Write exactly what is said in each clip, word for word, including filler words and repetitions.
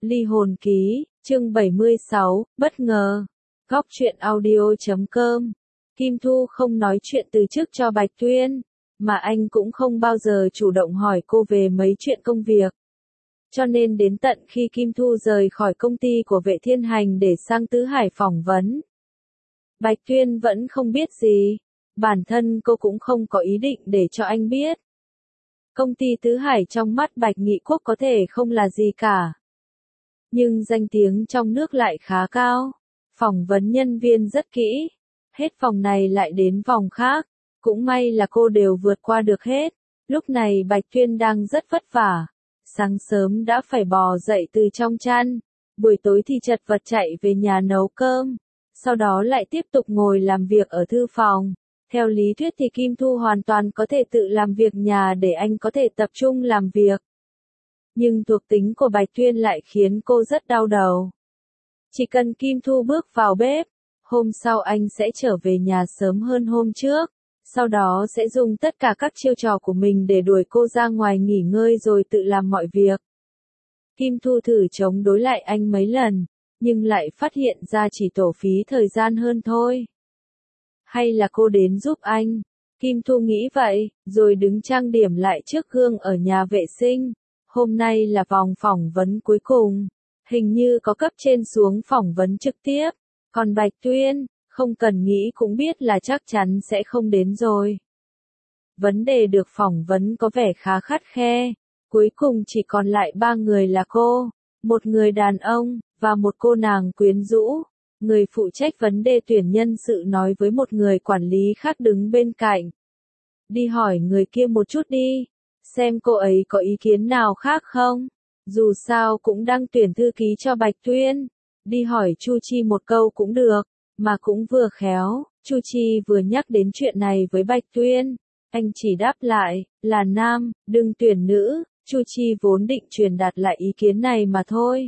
Ly hồn ký, chương bảy mươi sáu, bất ngờ. Góc truyện audio chấm com. Kim Thu không nói chuyện từ chức cho Bạch Tuyên, mà anh cũng không bao giờ chủ động hỏi cô về mấy chuyện công việc. Cho nên đến tận khi Kim Thu rời khỏi công ty của Vệ Thiên Hành để sang Tứ Hải phỏng vấn, Bạch Tuyên vẫn không biết gì. Bản thân cô cũng không có ý định để cho anh biết. Công ty Tứ Hải trong mắt Bạch Nghị Quốc có thể không là gì cả, nhưng danh tiếng trong nước lại khá cao. Phỏng vấn nhân viên rất kỹ, hết vòng này lại đến vòng khác, cũng may là cô đều vượt qua được hết. Lúc này Bạch Tuyên đang rất vất vả, sáng sớm đã phải bò dậy từ trong chăn, buổi tối thì chật vật chạy về nhà nấu cơm, sau đó lại tiếp tục ngồi làm việc ở thư phòng. Theo lý thuyết thì Kim Thu hoàn toàn có thể tự làm việc nhà để anh có thể tập trung làm việc. Nhưng thuộc tính của Bạch Tuyên lại khiến cô rất đau đầu. Chỉ cần Kim Thu bước vào bếp, hôm sau anh sẽ trở về nhà sớm hơn hôm trước, sau đó sẽ dùng tất cả các chiêu trò của mình để đuổi cô ra ngoài nghỉ ngơi rồi tự làm mọi việc. Kim Thu thử chống đối lại anh mấy lần, nhưng lại phát hiện ra chỉ tổ phí thời gian hơn thôi. Hay là cô đến giúp anh? Kim Thu nghĩ vậy, rồi đứng trang điểm lại trước gương ở nhà vệ sinh. Hôm nay là vòng phỏng vấn cuối cùng, hình như có cấp trên xuống phỏng vấn trực tiếp, còn Bạch Tuyên, không cần nghĩ cũng biết là chắc chắn sẽ không đến rồi. Vấn đề được phỏng vấn có vẻ khá khắt khe, cuối cùng chỉ còn lại ba người là cô, một người đàn ông, và một cô nàng quyến rũ. Người phụ trách vấn đề tuyển nhân sự nói với một người quản lý khác đứng bên cạnh. Đi hỏi người kia một chút đi, xem cô ấy có ý kiến nào khác không. Dù sao cũng đang tuyển thư ký cho Bạch Tuyên. Đi hỏi Chu Chi một câu cũng được, mà cũng vừa khéo. Chu Chi vừa nhắc đến chuyện này với Bạch Tuyên, anh chỉ đáp lại, là nam, đừng tuyển nữ. Chu Chi vốn định truyền đạt lại ý kiến này mà thôi.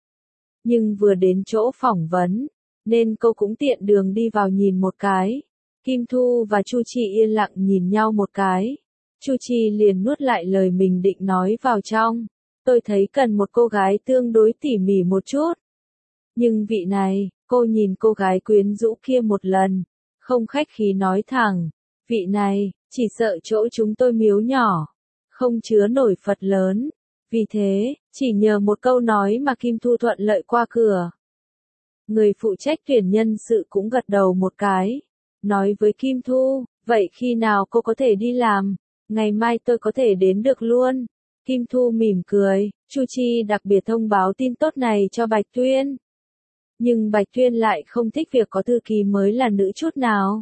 Nhưng vừa đến chỗ phỏng vấn, nên cô cũng tiện đường đi vào nhìn một cái. Kim Thu và Chu Chi yên lặng nhìn nhau một cái. Chu Chi liền nuốt lại lời mình định nói vào trong. Tôi thấy cần một cô gái tương đối tỉ mỉ một chút. Nhưng vị này, cô nhìn cô gái quyến rũ kia một lần, không khách khí nói thẳng. Vị này, chỉ sợ chỗ chúng tôi miếu nhỏ, không chứa nổi Phật lớn. Vì thế, chỉ nhờ một câu nói mà Kim Thu thuận lợi qua cửa. Người phụ trách tuyển nhân sự cũng gật đầu một cái, nói với Kim Thu, vậy khi nào cô có thể đi làm? Ngày mai tôi có thể đến được luôn. Kim Thu mỉm cười, Chu Chi đặc biệt thông báo tin tốt này cho Bạch Tuyên. Nhưng Bạch Tuyên lại không thích việc có thư ký mới là nữ chút nào.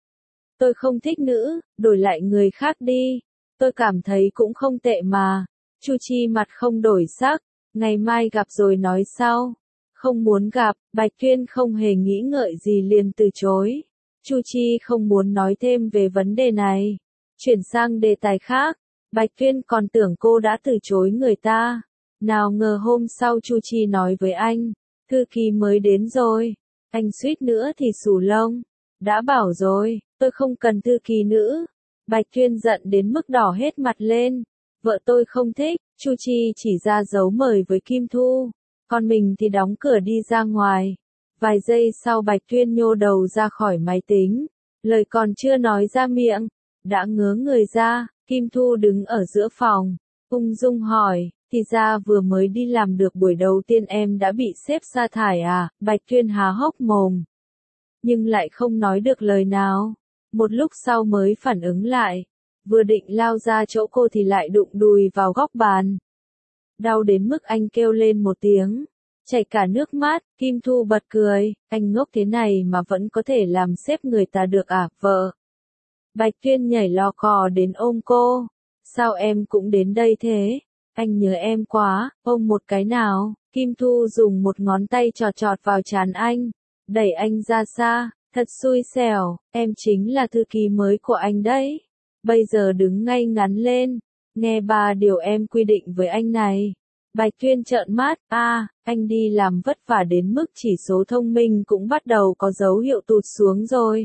Tôi không thích nữ, đổi lại người khác đi. Tôi cảm thấy cũng không tệ mà. Chu Chi mặt không đổi sắc, ngày mai gặp rồi nói sau. Không muốn gặp, Bạch Tuyên không hề nghĩ ngợi gì liền từ chối. Chu Chi không muốn nói thêm về vấn đề này. Chuyển sang đề tài khác, Bạch Tuyên còn tưởng cô đã từ chối người ta. Nào ngờ hôm sau Chu Chi nói với anh, thư ký mới đến rồi. Anh suýt nữa thì xù lông. Đã bảo rồi, tôi không cần thư ký nữ. Bạch Tuyên giận đến mức đỏ hết mặt lên. Vợ tôi không thích. Chu Chi chỉ ra dấu mời với Kim Thu, còn mình thì đóng cửa đi ra ngoài. Vài giây sau Bạch Tuyên nhô đầu ra khỏi máy tính, lời còn chưa nói ra miệng, đã ngớ người ra. Kim Thu đứng ở giữa phòng, ung dung hỏi, thì ra vừa mới đi làm được buổi đầu tiên em đã bị sếp sa thải à? Bạch Tuyên há hốc mồm, nhưng lại không nói được lời nào. Một lúc sau mới phản ứng lại, vừa định lao ra chỗ cô thì lại đụng đùi vào góc bàn. Đau đến mức anh kêu lên một tiếng, chảy cả nước mắt. Kim Thu bật cười, anh ngốc thế này mà vẫn có thể làm sếp người ta được à, vợ? Bạch Tuyên nhảy lò cò đến ôm cô. Sao em cũng đến đây thế? Anh nhớ em quá, ôm một cái nào. Kim Thu dùng một ngón tay chọt chọt vào trán anh, đẩy anh ra xa. Thật xui xẻo, em chính là thư ký mới của anh đấy. Bây giờ đứng ngay ngắn lên, nghe ba điều em quy định với anh này. Bạch Tuyên trợn mắt, a, à, anh đi làm vất vả đến mức chỉ số thông minh cũng bắt đầu có dấu hiệu tụt xuống rồi.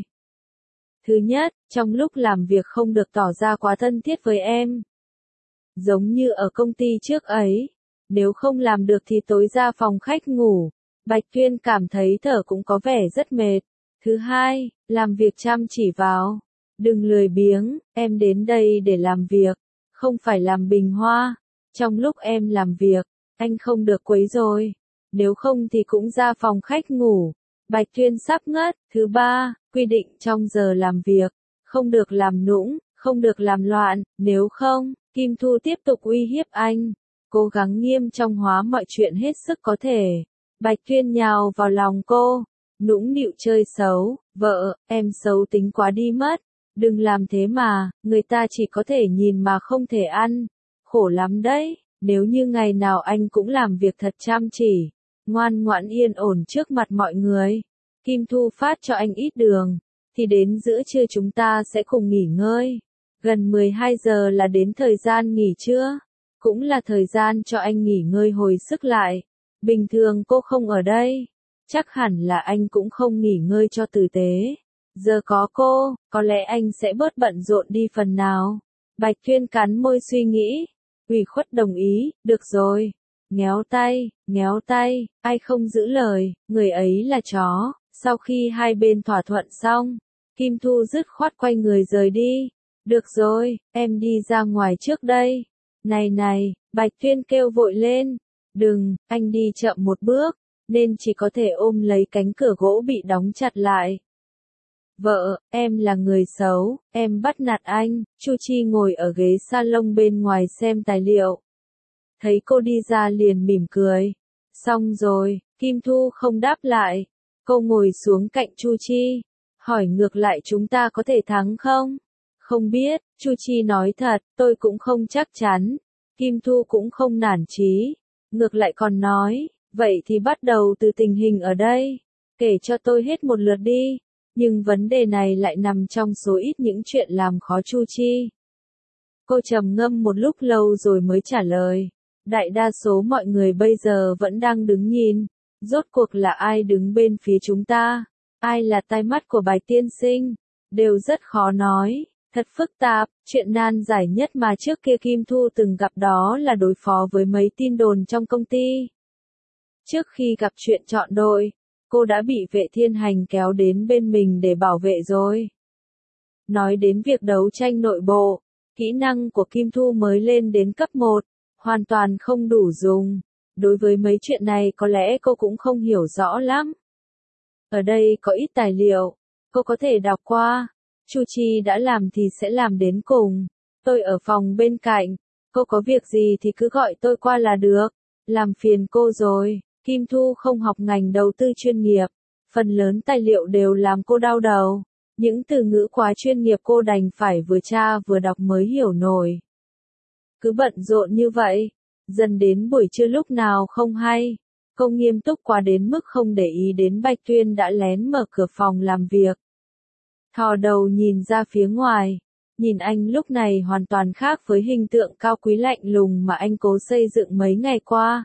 Thứ nhất, trong lúc làm việc không được tỏ ra quá thân thiết với em. Giống như ở công ty trước ấy. nếu không làm được thì tối ra phòng khách ngủ. Bạch Tuyên cảm thấy thở cũng có vẻ rất mệt. Thứ hai, làm việc chăm chỉ vào. Đừng lười biếng, em đến đây để làm việc, không phải làm bình hoa. Trong lúc em làm việc, anh không được quấy rối. Nếu không thì cũng ra phòng khách ngủ. Bạch Tuyên sắp ngất. Thứ ba, quy định trong giờ làm việc, không được làm nũng, không được làm loạn, nếu không, Kim Thu tiếp tục uy hiếp anh. Cố gắng nghiêm trong hóa mọi chuyện hết sức có thể. Bạch Tuyên nhào vào lòng cô, nũng nịu chơi xấu, vợ, em xấu tính quá đi mất. Đừng làm thế mà, người ta chỉ có thể nhìn mà không thể ăn. Khổ lắm đấy, nếu như ngày nào anh cũng làm việc thật chăm chỉ, ngoan ngoãn yên ổn trước mặt mọi người. Kim Thu phát cho anh ít đường, thì đến giữa trưa chúng ta sẽ cùng nghỉ ngơi. Gần mười hai giờ là đến thời gian nghỉ trưa, cũng là thời gian cho anh nghỉ ngơi hồi sức lại. Bình thường cô không ở đây, chắc hẳn là anh cũng không nghỉ ngơi cho tử tế. Giờ có cô, có lẽ anh sẽ bớt bận rộn đi phần nào. Bạch Tuyên cắn môi suy nghĩ, ủy khuất đồng ý, được rồi. Ngéo tay, ngéo tay, ai không giữ lời, người ấy là chó. Sau khi hai bên thỏa thuận xong, Kim Thu dứt khoát quay người rời đi. Được rồi, em đi ra ngoài trước đây. Này này, Bạch Tuyên kêu vội lên. Đừng, anh đi chậm một bước, nên chỉ có thể ôm lấy cánh cửa gỗ bị đóng chặt lại. Vợ, em là người xấu, em bắt nạt anh. Chu Chi ngồi ở ghế salon bên ngoài xem tài liệu. Thấy cô đi ra liền mỉm cười. Xong rồi, Kim Thu không đáp lại. Cô ngồi xuống cạnh Chu Chi, hỏi ngược lại chúng ta có thể thắng không? Không biết, Chu Chi nói thật, tôi cũng không chắc chắn. Kim Thu cũng không nản chí, ngược lại còn nói, vậy thì bắt đầu từ tình hình ở đây, kể cho tôi hết một lượt đi. Nhưng vấn đề này lại nằm trong số ít những chuyện làm khó Chu Chi. Cô trầm ngâm một lúc lâu rồi mới trả lời. Đại đa số mọi người bây giờ vẫn đang đứng nhìn. Rốt cuộc là ai đứng bên phía chúng ta? Ai là tai mắt của Bạch tiên sinh? Đều rất khó nói, thật phức tạp. Chuyện nan giải nhất mà trước kia Kim Thu từng gặp đó là đối phó với mấy tin đồn trong công ty. Trước khi gặp chuyện chọn đội, cô đã bị vệ thiên hành kéo đến bên mình để bảo vệ rồi. Nói đến việc đấu tranh nội bộ, kỹ năng của Kim Thu mới lên đến cấp một, hoàn toàn không đủ dùng. Đối với mấy chuyện này có lẽ cô cũng không hiểu rõ lắm. Ở đây có ít tài liệu, cô có thể đọc qua. Chu Chi đã làm thì sẽ làm đến cùng. Tôi ở phòng bên cạnh, cô có việc gì thì cứ gọi tôi qua là được. Làm phiền cô rồi. Kim Thu không học ngành đầu tư chuyên nghiệp, phần lớn tài liệu đều làm cô đau đầu. Những từ ngữ quá chuyên nghiệp cô đành phải vừa tra vừa đọc mới hiểu nổi. Cứ bận rộn như vậy, dần đến buổi trưa lúc nào không hay, cô nghiêm túc quá đến mức không để ý đến Bạch Tuyên đã lén mở cửa phòng làm việc. Thò đầu nhìn ra phía ngoài, nhìn anh lúc này hoàn toàn khác với hình tượng cao quý lạnh lùng mà anh cố xây dựng mấy ngày qua.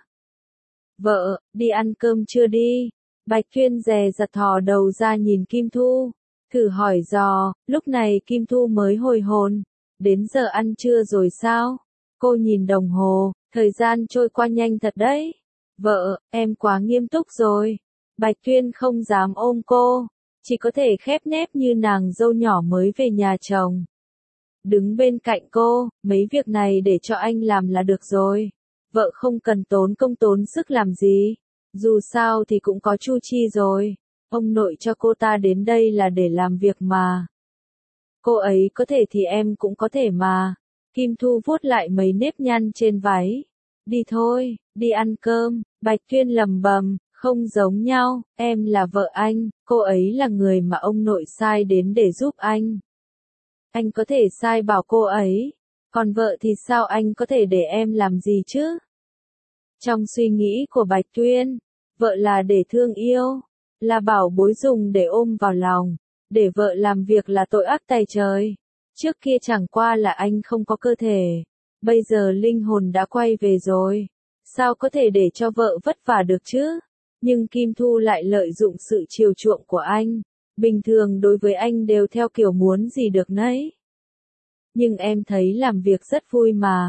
Vợ, đi ăn cơm chưa đi? Bạch Tuyên dè dặt thò đầu ra nhìn Kim Thu, thử hỏi dò. Lúc này Kim Thu mới hồi hồn. Đến giờ ăn trưa rồi sao? Cô nhìn đồng hồ, thời gian trôi qua nhanh thật đấy. Vợ, em quá nghiêm túc rồi. Bạch Tuyên không dám ôm cô, chỉ có thể khép nép như nàng dâu nhỏ mới về nhà chồng. Đứng bên cạnh cô, mấy việc này để cho anh làm là được rồi. Vợ không cần tốn công tốn sức làm gì. Dù sao thì cũng có Chu Chi rồi. Ông nội cho cô ta đến đây là để làm việc mà. Cô ấy có thể thì em cũng có thể mà. Kim Thu vuốt lại mấy nếp nhăn trên váy. Đi thôi, đi ăn cơm. Bạch Tuyên lầm bầm, không giống nhau. Em là vợ anh, cô ấy là người mà ông nội sai đến để giúp anh. Anh có thể sai bảo cô ấy. Còn vợ thì sao anh có thể để em làm gì chứ? Trong suy nghĩ của Bạch Tuyên, vợ là để thương yêu, là bảo bối dùng để ôm vào lòng, để vợ làm việc là tội ác tày trời. Trước kia chẳng qua là anh không có cơ thể, bây giờ linh hồn đã quay về rồi, sao có thể để cho vợ vất vả được chứ? Nhưng Kim Thu lại lợi dụng sự chiều chuộng của anh, bình thường đối với anh đều theo kiểu muốn gì được nấy. Nhưng em thấy làm việc rất vui mà.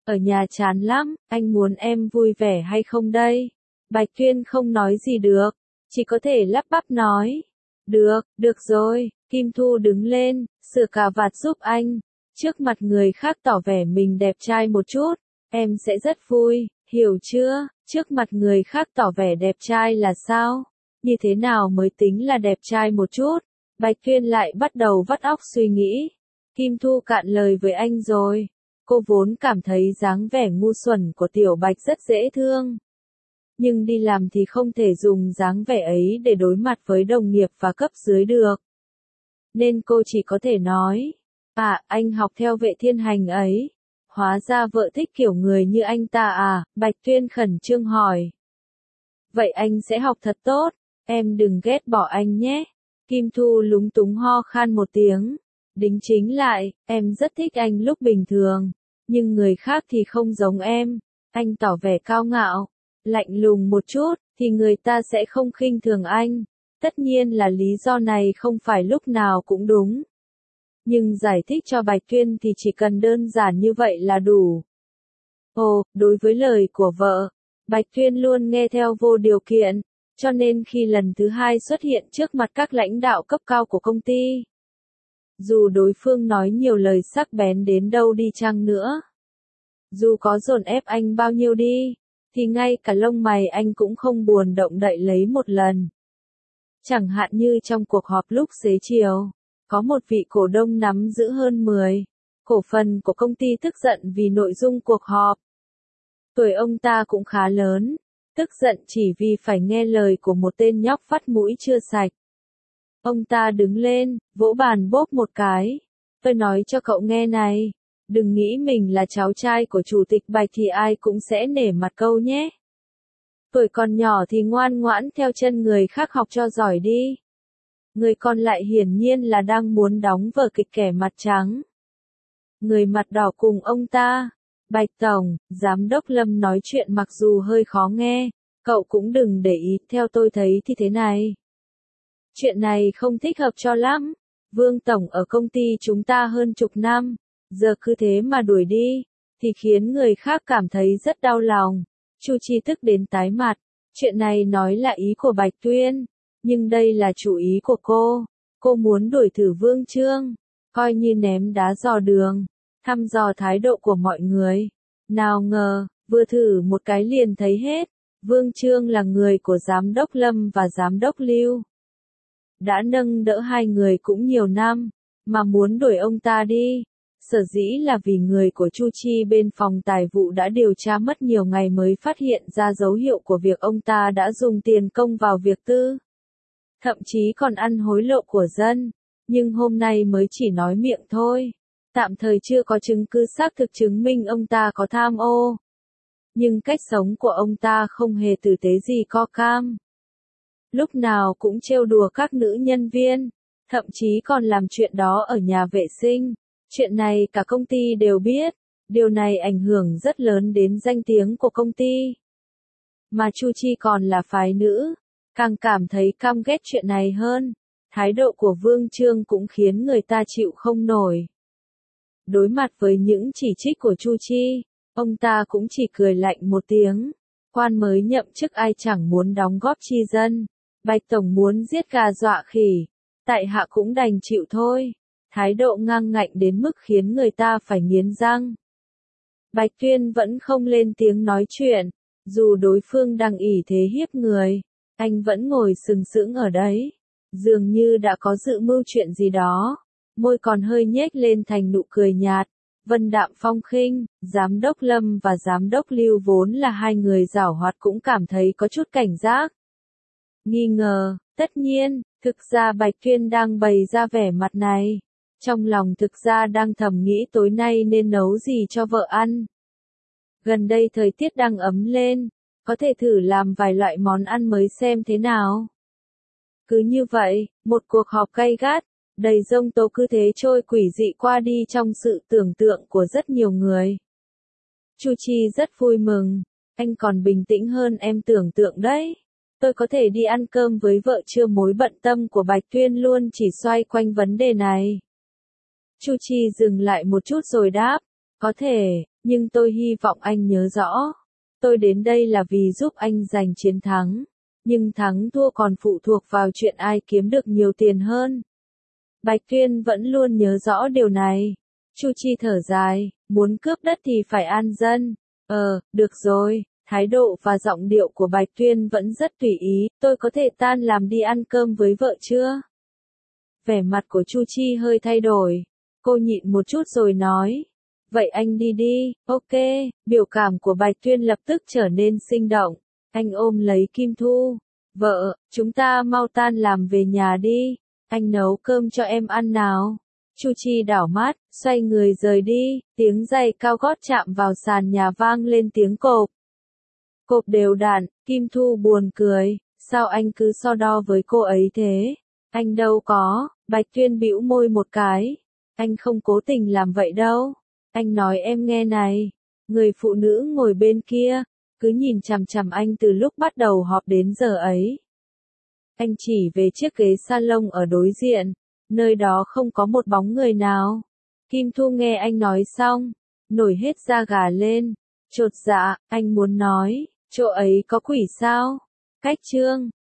Ở nhà chán lắm, anh muốn em vui vẻ hay không đây? Bạch Tuyên không nói gì được, chỉ có thể lắp bắp nói. Được, được rồi, Kim Thu đứng lên, sửa cà vạt giúp anh. Trước mặt người khác tỏ vẻ mình đẹp trai một chút, em sẽ rất vui, hiểu chưa? Trước mặt người khác tỏ vẻ đẹp trai là sao? Như thế nào mới tính là đẹp trai một chút? Bạch Tuyên lại bắt đầu vắt óc suy nghĩ. Kim Thu cạn lời với anh rồi. Cô vốn cảm thấy dáng vẻ ngu xuẩn của Tiểu Bạch rất dễ thương. Nhưng đi làm thì không thể dùng dáng vẻ ấy để đối mặt với đồng nghiệp và cấp dưới được. Nên cô chỉ có thể nói, à, anh học theo Vệ Thiên Hành ấy. Hóa ra vợ thích kiểu người như anh ta à, Bạch Tuyên khẩn trương hỏi. Vậy anh sẽ học thật tốt, em đừng ghét bỏ anh nhé. Kim Thu lúng túng ho khan một tiếng. Đính chính lại, em rất thích anh lúc bình thường. Nhưng người khác thì không giống em. Anh tỏ vẻ cao ngạo, lạnh lùng một chút, thì người ta sẽ không khinh thường anh. Tất nhiên là lý do này không phải lúc nào cũng đúng. Nhưng giải thích cho Bạch Tuyên thì chỉ cần đơn giản như vậy là đủ. Ồ, đối với lời của vợ, Bạch Tuyên luôn nghe theo vô điều kiện, cho nên khi lần thứ hai xuất hiện trước mặt các lãnh đạo cấp cao của công ty, dù đối phương nói nhiều lời sắc bén đến đâu đi chăng nữa, dù có dồn ép anh bao nhiêu đi, thì ngay cả lông mày anh cũng không buồn động đậy lấy một lần. Chẳng hạn như trong cuộc họp lúc xế chiều, có một vị cổ đông nắm giữ hơn mười cổ phần của công ty tức giận vì nội dung cuộc họp. Tuổi ông ta cũng khá lớn, tức giận chỉ vì phải nghe lời của một tên nhóc vắt mũi chưa sạch. Ông ta đứng lên, vỗ bàn bốp một cái. Tôi nói cho cậu nghe này, đừng nghĩ mình là cháu trai của chủ tịch Bạch thì ai cũng sẽ nể mặt câu nhé. Tuổi còn nhỏ thì ngoan ngoãn theo chân người khác học cho giỏi đi. Người còn lại hiển nhiên là đang muốn đóng vở kịch kẻ mặt trắng. Người mặt đỏ cùng ông ta. Bạch Tổng, Giám đốc Lâm nói chuyện mặc dù hơi khó nghe, cậu cũng đừng để ý, theo tôi thấy thì thế này. Chuyện này không thích hợp cho lắm. Vương Tổng ở công ty chúng ta hơn chục năm, giờ cứ thế mà đuổi đi, thì khiến người khác cảm thấy rất đau lòng. Chu Chi tức đến tái mặt, chuyện này nói là ý của Bạch Tuyên, nhưng đây là chủ ý của cô. Cô muốn đuổi thử Vương Trương, coi như ném đá dò đường, thăm dò thái độ của mọi người. Nào ngờ, vừa thử một cái liền thấy hết, Vương Trương là người của Giám đốc Lâm và Giám đốc Lưu. Đã nâng đỡ hai người cũng nhiều năm, mà muốn đuổi ông ta đi. Sở dĩ là vì người của Chu Chi bên phòng tài vụ đã điều tra mất nhiều ngày mới phát hiện ra dấu hiệu của việc ông ta đã dùng tiền công vào việc tư. Thậm chí còn ăn hối lộ của dân, nhưng hôm nay mới chỉ nói miệng thôi. Tạm thời chưa có chứng cứ xác thực chứng minh ông ta có tham ô. Nhưng cách sống của ông ta không hề tử tế gì co cam. Lúc nào cũng trêu đùa các nữ nhân viên, thậm chí còn làm chuyện đó ở nhà vệ sinh. Chuyện này cả công ty đều biết, điều này ảnh hưởng rất lớn đến danh tiếng của công ty. Mà Chu Chi còn là phái nữ, càng cảm thấy căm ghét chuyện này hơn. Thái độ của Vương Trương cũng khiến người ta chịu không nổi. Đối mặt với những chỉ trích của Chu Chi, ông ta cũng chỉ cười lạnh một tiếng. Quan mới nhậm chức ai chẳng muốn đóng góp chi dân. Bạch Tổng muốn giết gà dọa khỉ, tại hạ cũng đành chịu thôi. Thái độ ngang ngạnh đến mức khiến người ta phải nghiến răng. Bạch Tuyên vẫn không lên tiếng nói chuyện, dù đối phương đang ỷ thế hiếp người, anh vẫn ngồi sừng sững ở đấy, dường như đã có dự mưu chuyện gì đó, môi còn hơi nhếch lên thành nụ cười nhạt. Vân đạm phong khinh, Giám đốc Lâm và Giám đốc Lưu vốn là hai người giảo hoạt cũng cảm thấy có chút cảnh giác. Nghi ngờ, tất nhiên, thực ra Bạch Tuyên đang bày ra vẻ mặt này. Trong lòng thực ra đang thầm nghĩ tối nay nên nấu gì cho vợ ăn. Gần đây thời tiết đang ấm lên, có thể thử làm vài loại món ăn mới xem thế nào. Cứ như vậy, một cuộc họp gay gắt, đầy giông tố cứ thế trôi quỷ dị qua đi trong sự tưởng tượng của rất nhiều người. Chu Chi rất vui mừng, anh còn bình tĩnh hơn em tưởng tượng đấy. Tôi có thể đi ăn cơm với vợ chưa? Mối bận tâm của Bạch Tuyên luôn chỉ xoay quanh vấn đề này. Chu Chi dừng lại một chút rồi đáp, có thể, Nhưng tôi hy vọng anh nhớ rõ. Tôi đến đây là vì giúp anh giành chiến thắng. Nhưng thắng thua còn phụ thuộc vào chuyện ai kiếm được nhiều tiền hơn. Bạch Tuyên vẫn luôn nhớ rõ điều này. Chu Chi thở dài, muốn cướp đất thì phải an dân. Ờ, được rồi. Thái độ và giọng điệu của Bạch Tuyên vẫn rất tùy ý, tôi có thể tan làm đi ăn cơm với vợ chưa? Vẻ mặt của Chu Chi hơi thay đổi. Cô nhịn một chút rồi nói. Vậy anh đi đi, ok. Biểu cảm của Bạch Tuyên lập tức trở nên sinh động. Anh ôm lấy Kim Thu. Vợ, chúng ta mau tan làm về nhà đi. Anh nấu cơm cho em ăn nào. Chu Chi đảo mắt, xoay người rời đi, tiếng giày cao gót chạm vào sàn nhà vang lên tiếng cộp. Cộp đều đặn, Kim Thu buồn cười, sao anh cứ so đo với cô ấy thế? Anh đâu có, Bạch Tuyên bĩu môi một cái. Anh không cố tình làm vậy đâu. Anh nói em nghe này. Người phụ nữ ngồi bên kia, cứ nhìn chằm chằm anh từ lúc bắt đầu họp đến giờ ấy. Anh chỉ về chiếc ghế salon ở đối diện, nơi đó không có một bóng người nào. Kim Thu nghe anh nói xong, nổi hết da gà lên, chột dạ, anh muốn nói, chỗ ấy có quỷ sao? Cách chương